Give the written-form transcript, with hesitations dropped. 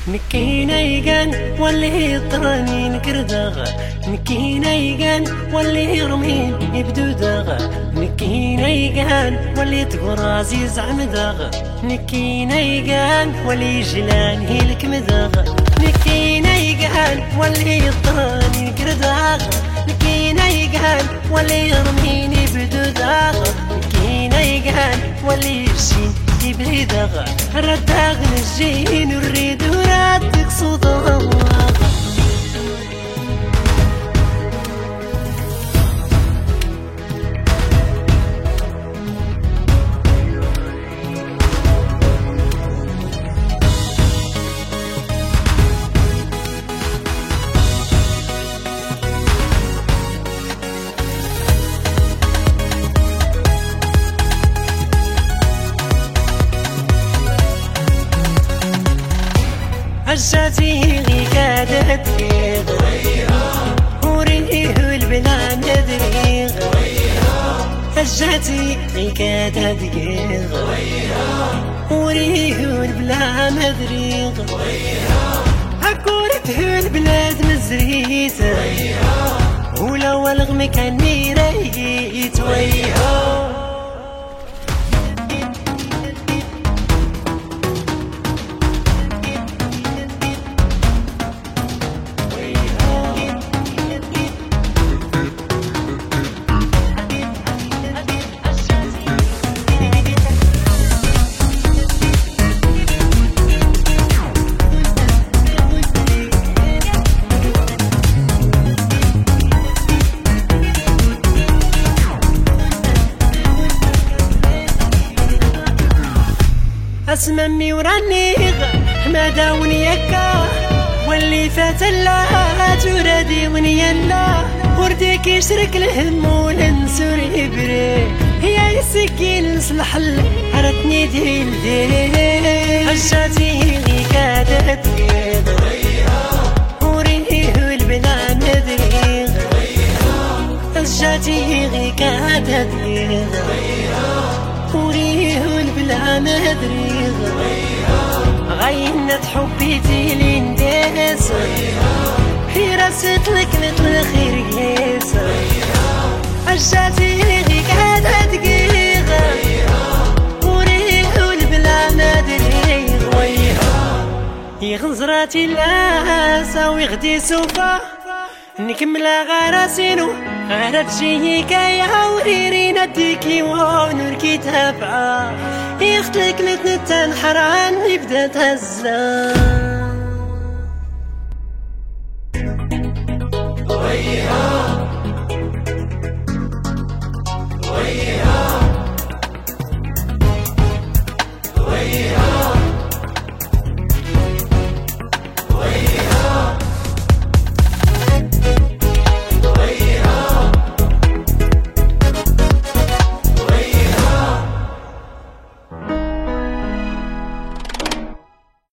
نكينا يقان واللي يطرني نكرداغ، نكينا يقان واللي يرمين يبدو داغ، نكينا يقان واللي تقول عزيز عمداغ، نكينا يقان واللي جلان هيلك مداغ، نكينا يقان واللي يطرني نكرداغ، نكينا يقان واللي يرمين يبدو داغ، نكينا يقان واللي يرسين يبري داغ، رداغ نجين نريد ورادك صدغ. عجاتي كادت وريه البلا مدريغ، عجاتي كادت وريه البلا مدريغ، عكورته البلاد مزريت ولو الغم كان ريت ويها. اسممي ورانيغ ما داوني يكا واللي فات الله ترادي ونيلا ورديك يشرك الهم وننسر يبري هي السكين نصلح عرتني ديل ديل عشاتي كادت وريه البلا مدريغ، عشاتي كادت وريه البلا مدريغ، غينت حبيتي لنداس هي راست لك مثل خير قياس، عشاتي كادت دقيغ وريه البلا مدريغ ويها يغنزراتي اللاسة ويغدي سوفا نكمل غراسينو غير تجي كايا وريرينا ديكي ونركي تابعة يختلك نتنتن حران يبدا تهزا ويها